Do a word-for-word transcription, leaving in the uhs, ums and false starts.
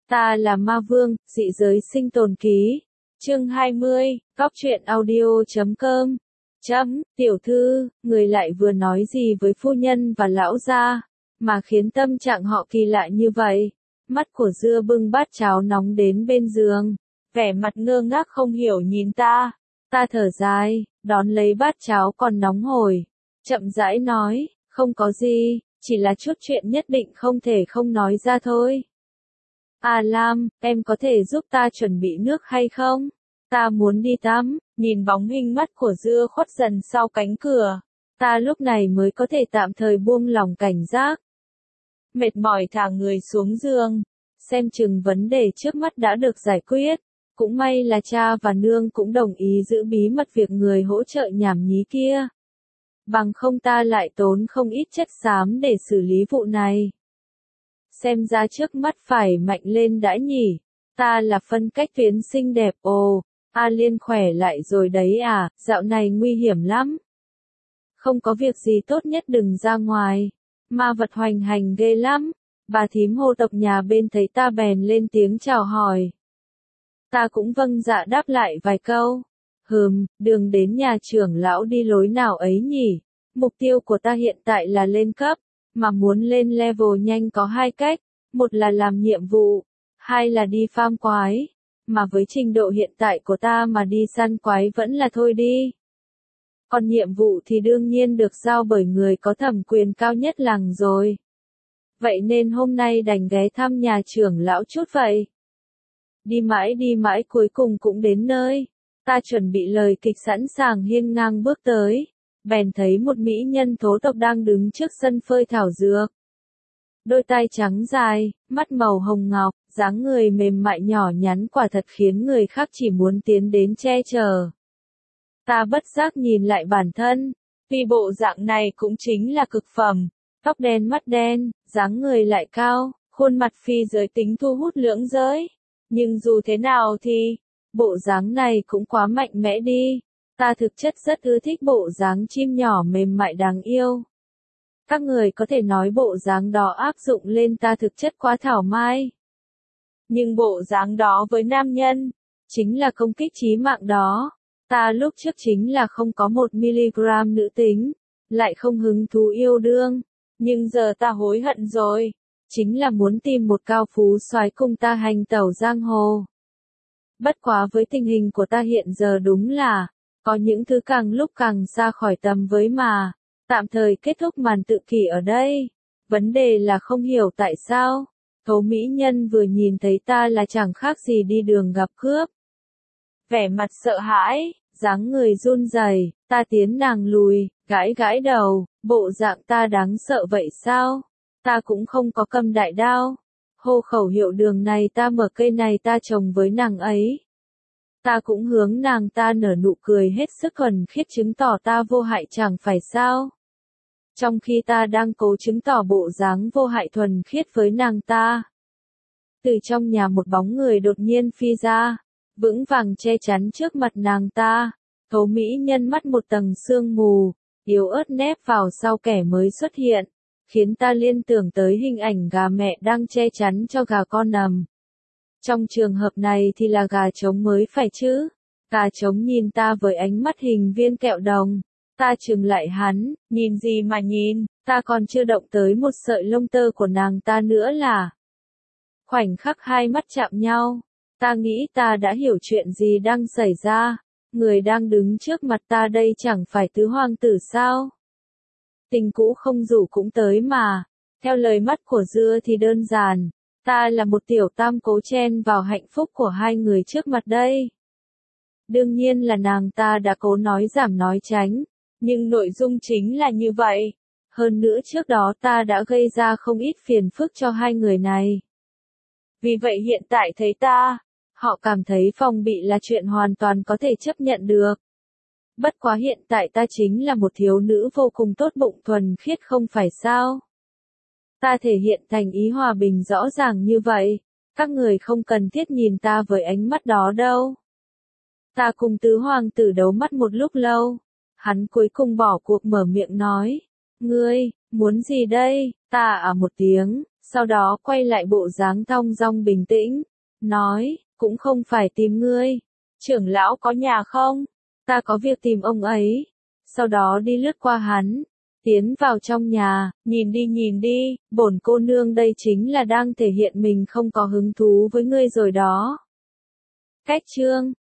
Ta là Ma Vương, dị giới sinh tồn ký. Chương hai mươi, Góc truyện audio chấm com. Chấm, tiểu thư, người lại vừa nói gì với phu nhân và lão gia, mà khiến tâm trạng họ kỳ lạ như vậy. Mắt của Dưa bưng bát cháo nóng đến bên giường, vẻ mặt ngơ ngác không hiểu nhìn ta. Ta thở dài, đón lấy bát cháo còn nóng hổi, chậm rãi nói, không có gì, chỉ là chút chuyện nhất định không thể không nói ra thôi. À Lam, em có thể giúp ta chuẩn bị nước hay không? Ta muốn đi tắm. Nhìn bóng hình mắt của Dưa khuất dần sau cánh cửa, ta lúc này mới có thể tạm thời buông lỏng cảnh giác. Mệt mỏi thả người xuống giường, xem chừng vấn đề trước mắt đã được giải quyết. Cũng may là cha và nương cũng đồng ý giữ bí mật việc người hỗ trợ nhảm nhí kia. Bằng không ta lại tốn không ít chất xám để xử lý vụ này. Xem ra trước mắt phải mạnh lên đã nhỉ. Ta là phân cách tuyến xinh đẹp ồ. A Liên khỏe lại rồi đấy à, dạo này nguy hiểm lắm. Không có việc gì tốt nhất đừng ra ngoài. Ma vật hoành hành ghê lắm. Bà thím Hồ tộc nhà bên thấy ta bèn lên tiếng chào hỏi. Ta cũng vâng dạ đáp lại vài câu. Hừm, đường đến nhà trưởng lão đi lối nào ấy nhỉ? Mục tiêu của ta hiện tại là lên cấp, mà muốn lên level nhanh có hai cách. Một là làm nhiệm vụ, hai là đi farm quái. Mà với trình độ hiện tại của ta mà đi săn quái vẫn là thôi đi. Còn nhiệm vụ thì đương nhiên được giao bởi người có thẩm quyền cao nhất làng rồi. Vậy nên hôm nay đành ghé thăm nhà trưởng lão chút vậy. Đi mãi đi mãi cuối cùng cũng đến nơi. Ta chuẩn bị lời kịch sẵn sàng hiên ngang bước tới. Bèn thấy một mỹ nhân thố tộc đang đứng trước sân phơi thảo dược. Đôi tai trắng dài, mắt màu hồng ngọc, dáng người mềm mại nhỏ nhắn quả thật khiến người khác chỉ muốn tiến đến che chở. Ta bất giác nhìn lại bản thân, vì bộ dạng này cũng chính là cực phẩm, tóc đen mắt đen, dáng người lại cao, khuôn mặt phi giới tính thu hút lưỡng giới. Nhưng dù thế nào thì, bộ dáng này cũng quá mạnh mẽ đi, ta thực chất rất ưa thích bộ dáng chim nhỏ mềm mại đáng yêu. Các người có thể nói bộ dáng đó áp dụng lên ta thực chất quá thảo mai. Nhưng bộ dáng đó với nam nhân, chính là công kích chí mạng đó. Ta lúc trước chính là không có một miligram nữ tính, lại không hứng thú yêu đương. Nhưng giờ ta hối hận rồi, chính là muốn tìm một cao phú soái cùng ta hành tẩu giang hồ. Bất quá với tình hình của ta hiện giờ đúng là, có những thứ càng lúc càng xa khỏi tầm với mà. Tạm thời kết thúc màn tự kỷ ở đây. Vấn đề là không hiểu tại sao. Thố mỹ nhân vừa nhìn thấy ta là chẳng khác gì đi đường gặp cướp. Vẻ mặt sợ hãi, dáng người run rẩy, ta tiến nàng lùi, gãi gãi đầu, bộ dạng ta đáng sợ vậy sao? Ta cũng không có cầm đại đao. Hô khẩu hiệu đường này ta mở cây này ta trồng với nàng ấy. Ta cũng hướng nàng ta nở nụ cười hết sức thuần khiết chứng tỏ ta vô hại chẳng phải sao? Trong khi ta đang cố chứng tỏ bộ dáng vô hại thuần khiết với nàng ta. Từ trong nhà một bóng người đột nhiên phi ra, vững vàng che chắn trước mặt nàng ta. Thố mỹ nhân mắt một tầng sương mù, yếu ớt nép vào sau kẻ mới xuất hiện, khiến ta liên tưởng tới hình ảnh gà mẹ đang che chắn cho gà con nằm. Trong trường hợp này thì là gà trống mới phải chứ. Gà trống nhìn ta với ánh mắt hình viên kẹo đồng. Ta trừng lại hắn, nhìn gì mà nhìn, ta còn chưa động tới một sợi lông tơ của nàng ta nữa là. Khoảnh khắc hai mắt chạm nhau, ta nghĩ ta đã hiểu chuyện gì đang xảy ra, người đang đứng trước mặt ta đây chẳng phải tứ hoàng tử sao? Tình cũ không rủ cũng tới mà, theo lời mắt của Dưa thì đơn giản, ta là một tiểu tam cố chen vào hạnh phúc của hai người trước mặt đây. Đương nhiên là nàng ta đã cố nói giảm nói tránh. Nhưng nội dung chính là như vậy. Hơn nữa trước đó ta đã gây ra không ít phiền phức cho hai người này. Vì vậy hiện tại thấy ta, họ cảm thấy phòng bị là chuyện hoàn toàn có thể chấp nhận được. Bất quá hiện tại ta chính là một thiếu nữ vô cùng tốt bụng thuần khiết không phải sao? Ta thể hiện thành ý hòa bình rõ ràng như vậy, các người không cần thiết nhìn ta với ánh mắt đó đâu. Ta cùng tứ hoàng tử đấu mắt một lúc lâu. Hắn cuối cùng bỏ cuộc mở miệng nói, ngươi, muốn gì đây, ta à một tiếng, sau đó quay lại bộ dáng thong dong bình tĩnh, nói, cũng không phải tìm ngươi. Trưởng lão có nhà không? Ta có việc tìm ông ấy. Sau đó đi lướt qua hắn, tiến vào trong nhà, nhìn đi nhìn đi, bổn cô nương đây chính là đang thể hiện mình không có hứng thú với ngươi rồi đó. Cách chương